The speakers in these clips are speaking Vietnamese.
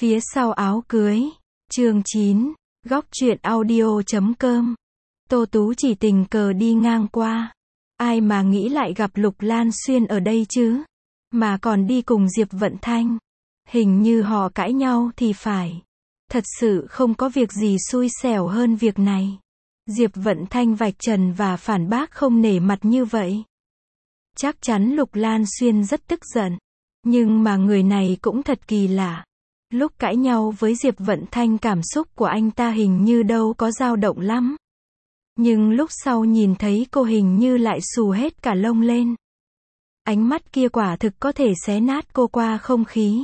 Phía sau áo cưới. Chương 9. Góc truyện audio.com. Tô Tú chỉ tình cờ đi ngang qua. Ai mà nghĩ lại gặp Lục Lan Xuyên ở đây chứ? Mà còn đi cùng Diệp Vận Thanh. Hình như họ cãi nhau thì phải. Thật sự không có việc gì xui xẻo hơn việc này. Diệp Vận Thanh vạch trần và phản bác không nể mặt như vậy. Chắc chắn Lục Lan Xuyên rất tức giận. Nhưng mà người này cũng thật kỳ lạ. Lúc cãi nhau với Diệp Vận Thanh cảm xúc của anh ta hình như đâu có dao động lắm. Nhưng lúc sau nhìn thấy cô hình như lại xù hết cả lông lên. Ánh mắt kia quả thực có thể xé nát cô qua không khí.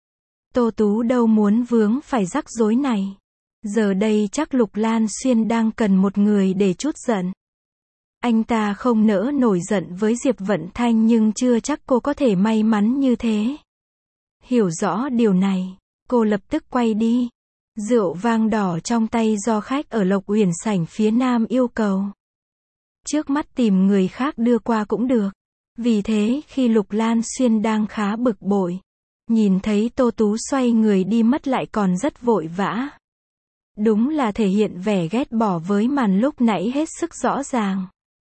Tô Tú đâu muốn vướng phải rắc rối này. Giờ đây chắc Lục Lan Xuyên đang cần một người để trút giận. Anh ta không nỡ nổi giận với Diệp Vận Thanh nhưng chưa chắc cô có thể may mắn như thế. Hiểu rõ điều này, cô lập tức quay đi. Rượu vang đỏ trong tay do khách ở Lộc Uyển sảnh phía nam yêu cầu. Trước mắt tìm người khác đưa qua cũng được. Vì thế khi Lục Lan Xuyên đang khá bực bội, nhìn thấy Tô Tú xoay người đi mất lại còn rất vội vã. Đúng là thể hiện vẻ ghét bỏ với màn lúc nãy hết sức rõ ràng.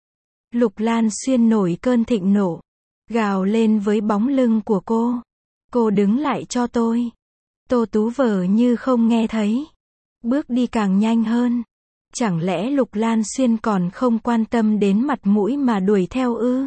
Lục Lan Xuyên nổi cơn thịnh nộ, gào lên với bóng lưng của cô. Cô đứng lại cho tôi. Tô Tú vờ như không nghe thấy. Bước đi càng nhanh hơn. Chẳng lẽ Lục Lan Xuyên còn không quan tâm đến mặt mũi mà đuổi theo ư?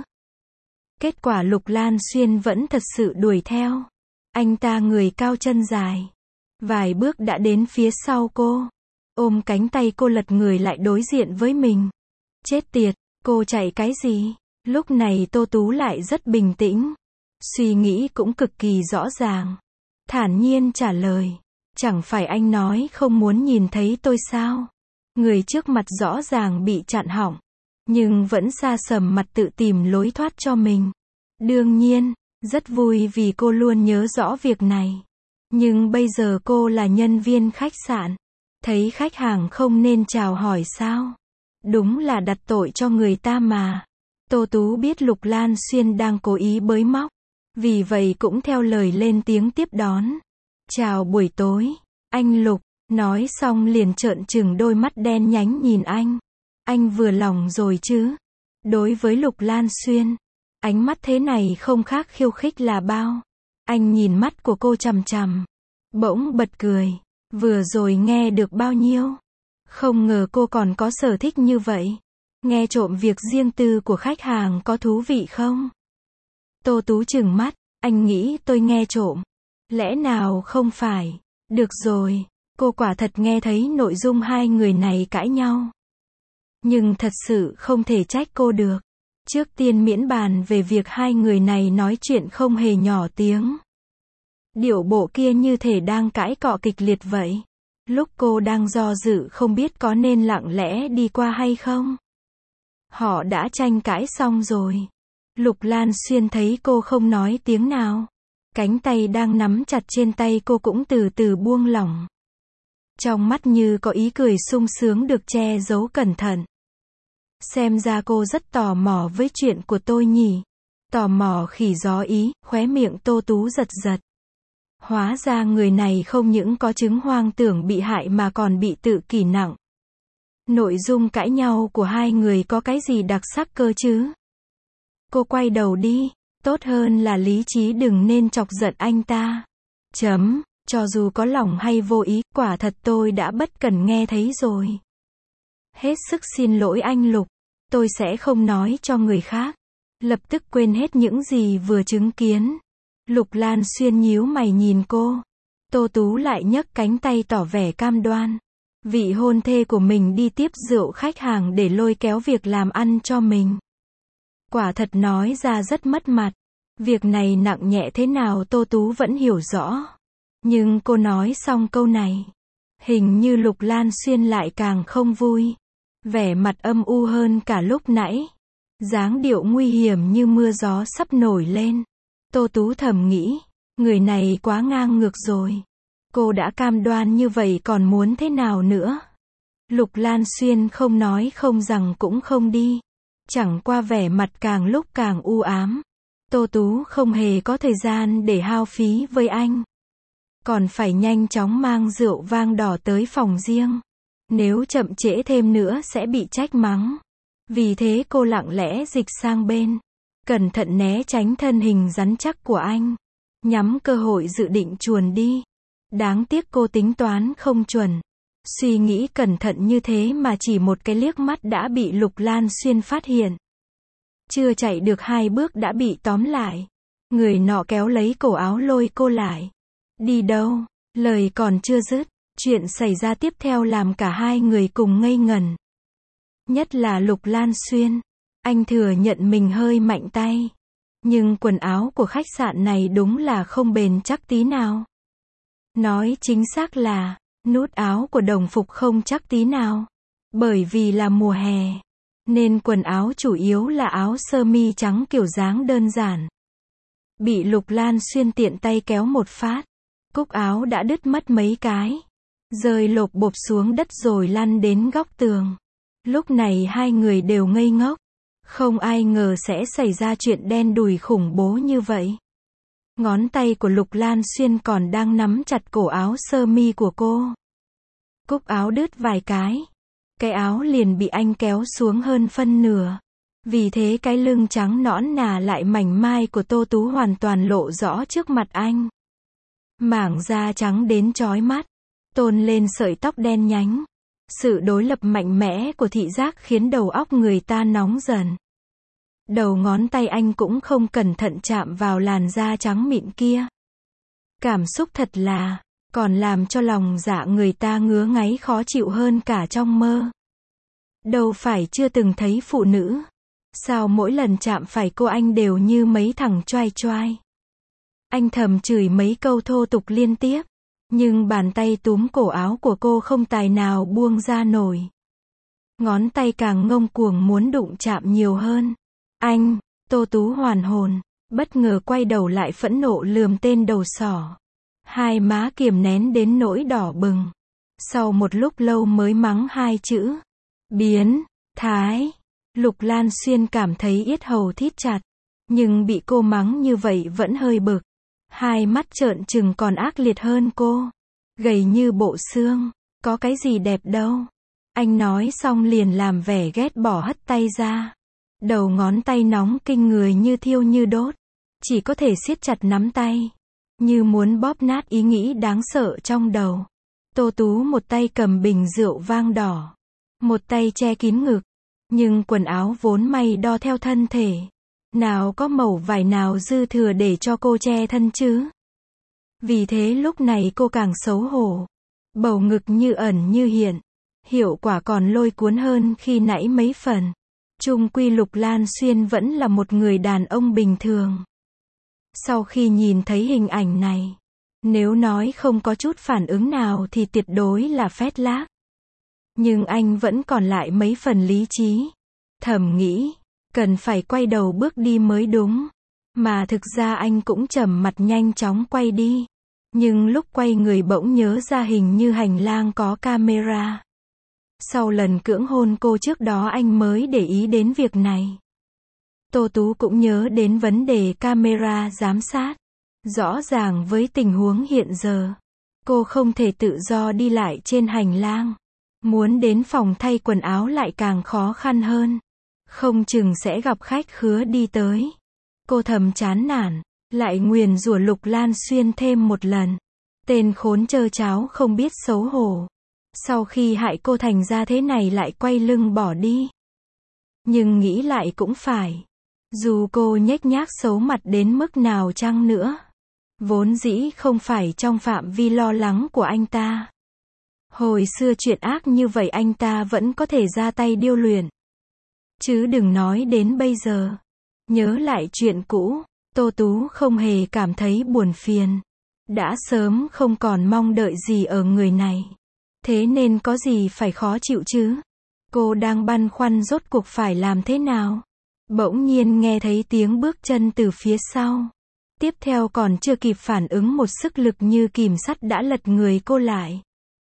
Kết quả Lục Lan Xuyên vẫn thật sự đuổi theo. Anh ta người cao chân dài. Vài bước đã đến phía sau cô. Ôm cánh tay cô lật người lại đối diện với mình. Chết tiệt, cô chạy cái gì? Lúc này Tô Tú lại rất bình tĩnh. Suy nghĩ cũng cực kỳ rõ ràng. Thản nhiên trả lời. Chẳng phải anh nói không muốn nhìn thấy tôi sao? Người trước mặt rõ ràng bị chặn họng. Nhưng vẫn sa sầm mặt tự tìm lối thoát cho mình. Đương nhiên, rất vui vì cô luôn nhớ rõ việc này. Nhưng bây giờ cô là nhân viên khách sạn. Thấy khách hàng không nên chào hỏi sao? Đúng là đặt tội cho người ta mà. Tô Tú biết Lục Lan Xuyên đang cố ý bới móc. Vì vậy cũng theo lời lên tiếng tiếp đón. Chào buổi tối, anh Lục. Nói xong liền trợn trừng đôi mắt đen nhánh nhìn anh. Anh vừa lòng rồi chứ? Đối với Lục Lan Xuyên, ánh mắt thế này không khác khiêu khích là bao. Anh nhìn mắt của cô chằm chằm. Bỗng bật cười. Vừa rồi nghe được bao nhiêu? Không ngờ cô còn có sở thích như vậy. Nghe trộm việc riêng tư của khách hàng có thú vị không? Tô Tú trừng mắt. Anh nghĩ tôi nghe trộm. Lẽ nào không phải? Được rồi. Cô quả thật nghe thấy nội dung hai người này cãi nhau. Nhưng thật sự không thể trách cô được. Trước tiên miễn bàn về việc hai người này nói chuyện không hề nhỏ tiếng. Điệu bộ kia như thể đang cãi cọ kịch liệt vậy. Lúc cô đang do dự không biết có nên lặng lẽ đi qua hay không. Họ đã tranh cãi xong rồi. Lục Lan Xuyên thấy cô không nói tiếng nào. Cánh tay đang nắm chặt trên tay cô cũng từ từ buông lỏng. Trong mắt như có ý cười sung sướng được che giấu cẩn thận. Xem ra cô rất tò mò với chuyện của tôi nhỉ. Tò mò khỉ gió ý, khóe miệng Tô Tú giật giật. Hóa ra người này không những có chứng hoang tưởng bị hại mà còn bị tự kỷ nặng. Nội dung cãi nhau của hai người có cái gì đặc sắc cơ chứ? Cô quay đầu đi. Tốt hơn là lý trí đừng nên chọc giận anh ta. Cho dù có lòng hay vô ý, quả thật tôi đã bất cần nghe thấy rồi. Hết sức xin lỗi anh Lục. Tôi sẽ không nói cho người khác. Lập tức quên hết những gì vừa chứng kiến. Lục Lan Xuyên nhíu mày nhìn cô. Tô Tú lại nhấc cánh tay tỏ vẻ cam đoan. Vị hôn thê của mình đi tiếp rượu khách hàng để lôi kéo việc làm ăn cho mình. Quả thật nói ra rất mất mặt. Việc này nặng nhẹ thế nào Tô Tú vẫn hiểu rõ. Nhưng cô nói xong câu này. Hình như Lục Lan Xuyên lại càng không vui. Vẻ mặt âm u hơn cả lúc nãy. Dáng điệu nguy hiểm như mưa gió sắp nổi lên. Tô Tú thầm nghĩ. Người này quá ngang ngược rồi. Cô đã cam đoan như vậy còn muốn thế nào nữa? Lục Lan Xuyên không nói không rằng cũng không đi. Chẳng qua vẻ mặt càng lúc càng u ám. Tô Tú không hề có thời gian để hao phí với anh. còn phải nhanh chóng mang rượu vang đỏ tới phòng riêng. Nếu chậm trễ thêm nữa sẽ bị trách mắng. Vì thế cô lặng lẽ dịch sang bên, cẩn thận né tránh thân hình rắn chắc của anh, nhắm cơ hội dự định chuồn đi. Đáng tiếc cô tính toán không chuẩn. Suy nghĩ cẩn thận như thế mà chỉ một cái liếc mắt đã bị Lục Lan Xuyên phát hiện. Chưa chạy được 2 bước đã bị tóm lại. Người nọ kéo lấy cổ áo lôi cô lại. Đi đâu? Lời còn chưa dứt, chuyện xảy ra tiếp theo làm cả hai người cùng ngây ngẩn. Nhất là Lục Lan Xuyên. Anh thừa nhận mình hơi mạnh tay. Nhưng quần áo của khách sạn này đúng là không bền chắc tí nào. Nói chính xác là, nút áo của đồng phục không chắc tí nào. Bởi vì là mùa hè, nên quần áo chủ yếu là áo sơ mi trắng kiểu dáng đơn giản. Bị Lục Lan Xuyên tiện tay kéo một phát, cúc áo đã đứt mất mấy cái, rơi lộp bộp xuống đất rồi lăn đến góc tường. Lúc này hai người đều ngây ngốc. Không ai ngờ sẽ xảy ra chuyện đen đủi khủng bố như vậy. Ngón tay của Lục Lan Xuyên còn đang nắm chặt cổ áo sơ mi của cô. Cúc áo đứt vài cái áo liền bị anh kéo xuống hơn phân nửa. Vì thế cái lưng trắng nõn nà lại mảnh mai của Tô Tú hoàn toàn lộ rõ trước mặt anh. Mảng da trắng đến chói mắt, tôn lên sợi tóc đen nhánh. Sự đối lập mạnh mẽ của thị giác khiến đầu óc người ta nóng dần. Đầu ngón tay anh cũng không cẩn thận chạm vào làn da trắng mịn kia. Cảm xúc thật là, còn làm cho lòng dạ người ta ngứa ngáy khó chịu hơn cả trong mơ. Đâu phải chưa từng thấy phụ nữ. Sao mỗi lần chạm phải cô anh đều như mấy thằng choai choai. Anh thầm chửi mấy câu thô tục liên tiếp. Nhưng bàn tay túm cổ áo của cô không tài nào buông ra nổi. Ngón tay càng ngông cuồng muốn đụng chạm nhiều hơn. Anh, Tô Tú hoàn hồn, bất ngờ quay đầu lại phẫn nộ lườm tên đầu sỏ. Hai má kiềm nén đến nỗi đỏ bừng. Sau một lúc lâu mới mắng hai chữ. Biến, thái. Lục Lan Xuyên cảm thấy yết hầu thít chặt. Nhưng bị cô mắng như vậy vẫn hơi bực. Hai mắt trợn trừng còn ác liệt hơn cô. Gầy như bộ xương, có cái gì đẹp đâu. Anh nói xong liền làm vẻ ghét bỏ hất tay ra. Đầu ngón tay nóng kinh người như thiêu như đốt. Chỉ có thể siết chặt nắm tay. Như muốn bóp nát ý nghĩ đáng sợ trong đầu. Tô Tú một tay cầm bình rượu vang đỏ. Một tay che kín ngực. Nhưng quần áo vốn may đo theo thân thể. Nào có mẩu vải nào dư thừa để cho cô che thân chứ. Vì thế lúc này cô càng xấu hổ. Bầu ngực như ẩn như hiện. Hiệu quả còn lôi cuốn hơn khi nãy mấy phần. Chung quy Lục Lan Xuyên vẫn là một người đàn ông bình thường. Sau khi nhìn thấy hình ảnh này, nếu nói không có chút phản ứng nào thì tuyệt đối là phét lác. Nhưng anh vẫn còn lại mấy phần lý trí. Thầm nghĩ, cần phải quay đầu bước đi mới đúng. Mà thực ra anh cũng trầm mặt nhanh chóng quay đi. Nhưng lúc quay người bỗng nhớ ra hình như hành lang có camera. Sau lần cưỡng hôn cô trước đó anh mới để ý đến việc này. Tô Tú cũng nhớ đến vấn đề camera giám sát. Rõ ràng với tình huống hiện giờ, cô không thể tự do đi lại trên hành lang. Muốn đến phòng thay quần áo lại càng khó khăn hơn. Không chừng sẽ gặp khách khứa đi tới. Cô thầm chán nản, lại nguyền rủa Lục Lan Xuyên thêm một lần. Tên khốn trơ tráo không biết xấu hổ. Sau khi hại cô thành ra thế này lại quay lưng bỏ đi. Nhưng nghĩ lại cũng phải. Dù cô nhếch nhác xấu mặt đến mức nào chăng nữa, vốn dĩ không phải trong phạm vi lo lắng của anh ta. Hồi xưa chuyện ác như vậy anh ta vẫn có thể ra tay điêu luyện. Chứ đừng nói đến bây giờ. Nhớ lại chuyện cũ, Tô Tú không hề cảm thấy buồn phiền. Đã sớm không còn mong đợi gì ở người này. Thế nên có gì phải khó chịu chứ? Cô đang băn khoăn rốt cuộc phải làm thế nào? Bỗng nhiên nghe thấy tiếng bước chân từ phía sau. Tiếp theo còn chưa kịp phản ứng một sức lực như kìm sắt đã lật người cô lại.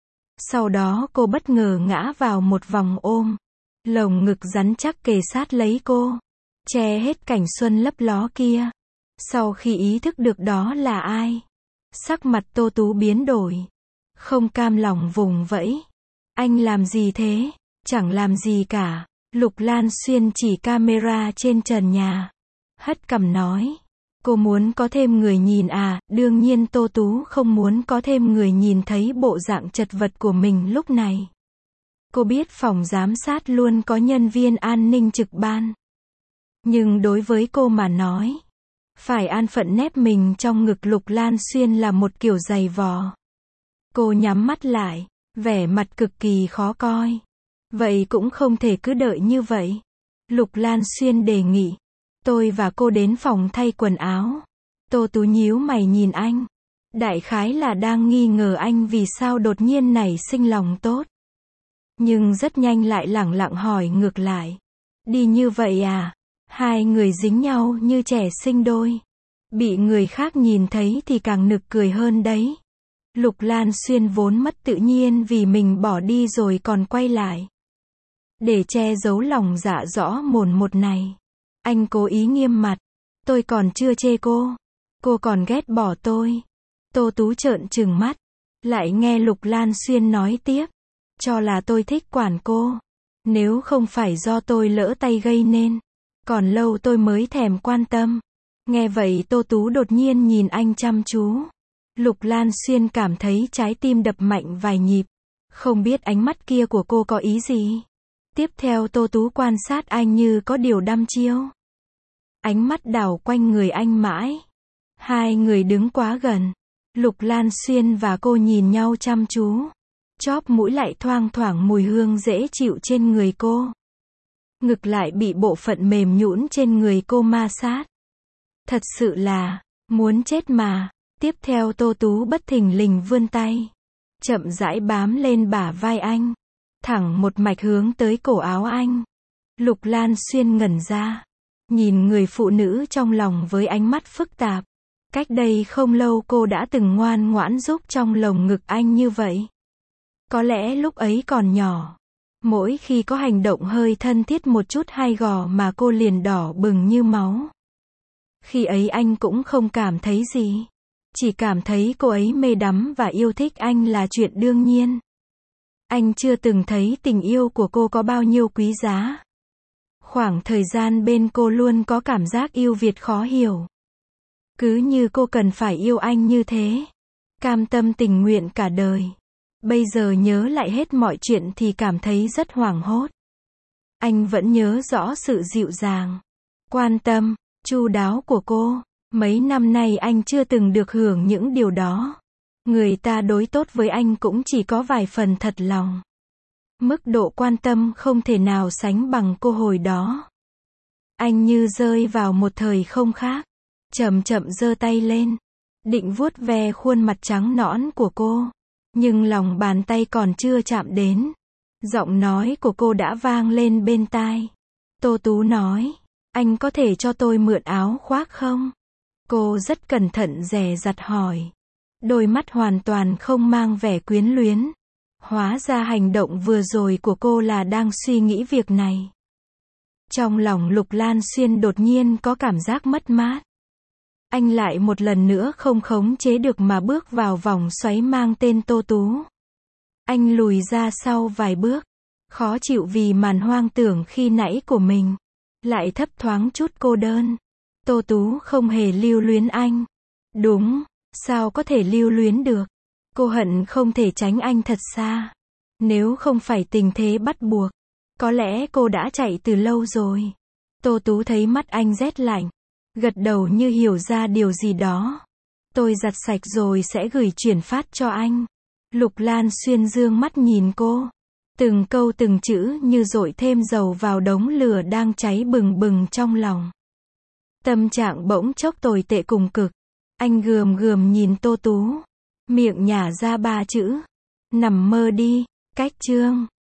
Sau đó cô bất ngờ ngã vào một vòng ôm. Lồng ngực rắn chắc kề sát lấy cô. Che hết cảnh xuân lấp ló kia. Sau khi ý thức được đó là ai, Sắc mặt Tô Tú biến đổi. Không cam lòng vùng vẫy. Anh làm gì thế? Chẳng làm gì cả. Lục Lan Xuyên chỉ camera trên trần nhà. Hất cằm nói. Cô muốn có thêm người nhìn à? Đương nhiên Tô Tú không muốn có thêm người nhìn thấy bộ dạng chật vật của mình lúc này. Cô biết phòng giám sát luôn có nhân viên an ninh trực ban. Nhưng đối với cô mà nói, phải an phận nép mình trong ngực Lục Lan Xuyên là một kiểu giày vò. Cô nhắm mắt lại, vẻ mặt cực kỳ khó coi. Vậy cũng không thể cứ đợi như vậy. Lục Lan Xuyên đề nghị. Tôi và cô đến phòng thay quần áo. Tô Tú nhíu mày nhìn anh. Đại khái là đang nghi ngờ anh vì sao đột nhiên nảy sinh lòng tốt. Nhưng rất nhanh lại lẳng lặng hỏi ngược lại. Đi như vậy à? Hai người dính nhau như trẻ sinh đôi. Bị người khác nhìn thấy thì càng nực cười hơn đấy. Lục Lan Xuyên vốn mất tự nhiên vì mình bỏ đi rồi còn quay lại. Để che giấu lòng dạ rõ mồn một này. Anh cố ý nghiêm mặt. Tôi còn chưa chê cô. Cô còn ghét bỏ tôi. Tô Tú trợn trừng mắt. Lại nghe Lục Lan Xuyên nói tiếp. Cho là tôi thích quản cô. Nếu không phải do tôi lỡ tay gây nên. Còn lâu tôi mới thèm quan tâm. Nghe vậy Tô Tú đột nhiên nhìn anh chăm chú. Lục Lan Xuyên cảm thấy trái tim đập mạnh vài nhịp. Không biết ánh mắt kia của cô có ý gì. Tiếp theo Tô Tú quan sát anh như có điều đăm chiêu. Ánh mắt đảo quanh người anh mãi. Hai người đứng quá gần. Lục Lan Xuyên và cô nhìn nhau chăm chú. Chóp mũi lại thoang thoảng mùi hương dễ chịu trên người cô. Ngực lại bị bộ phận mềm nhũn trên người cô ma sát. Thật sự là, muốn chết mà. Tiếp theo Tô Tú bất thình lình vươn tay. Chậm rãi bám lên bả vai anh. Thẳng một mạch hướng tới cổ áo anh. Lục Lan Xuyên ngẩn ra. Nhìn người phụ nữ trong lòng với ánh mắt phức tạp. Cách đây không lâu cô đã từng ngoan ngoãn giúp trong lồng ngực anh như vậy. Có lẽ lúc ấy còn nhỏ. Mỗi khi có hành động hơi thân thiết một chút hay gò mà cô liền đỏ bừng như máu. Khi ấy anh cũng không cảm thấy gì. Chỉ cảm thấy cô ấy mê đắm và yêu thích anh là chuyện đương nhiên. Anh chưa từng thấy tình yêu của cô có bao nhiêu quý giá. Khoảng thời gian bên cô luôn có cảm giác yêu Việt khó hiểu. Cứ như cô cần phải yêu anh như thế. Cam tâm tình nguyện cả đời. Bây giờ nhớ lại hết mọi chuyện thì cảm thấy rất hoảng hốt. Anh vẫn nhớ rõ sự dịu dàng, quan tâm, chu đáo của cô. Mấy năm nay anh chưa từng được hưởng những điều đó. Người ta đối tốt với anh cũng chỉ có vài phần thật lòng. Mức độ quan tâm không thể nào sánh bằng cô hồi đó. Anh như rơi vào một thời không khác. Chậm chậm giơ tay lên. Định vuốt ve khuôn mặt trắng nõn của cô. Nhưng lòng bàn tay còn chưa chạm đến. Giọng nói của cô đã vang lên bên tai. Tô Tú nói. Anh có thể cho tôi mượn áo khoác không? Cô rất cẩn thận dè dặt hỏi. Đôi mắt hoàn toàn không mang vẻ quyến luyến. Hóa ra hành động vừa rồi của cô là đang suy nghĩ việc này. Trong lòng Lục Lan Xuyên đột nhiên có cảm giác mất mát. Anh lại một lần nữa không khống chế được mà bước vào vòng xoáy mang tên Tô Tú. Anh lùi ra sau vài bước. Khó chịu vì màn hoang tưởng khi nãy của mình. Lại thấp thoáng chút cô đơn. Tô Tú không hề lưu luyến anh. Đúng, sao có thể lưu luyến được. Cô hận không thể tránh anh thật xa. Nếu không phải tình thế bắt buộc, có lẽ cô đã chạy từ lâu rồi. Tô Tú thấy mắt anh rét lạnh. Gật đầu như hiểu ra điều gì đó. Tôi giặt sạch rồi sẽ gửi chuyển phát cho anh. Lục Lan Xuyên dương mắt nhìn cô. Từng câu từng chữ như dội thêm dầu vào đống lửa đang cháy bừng bừng trong lòng. Tâm trạng bỗng chốc tồi tệ cùng cực. Anh gườm gườm nhìn Tô Tú. Miệng nhả ra 3 chữ. Nằm mơ đi. Cách chương.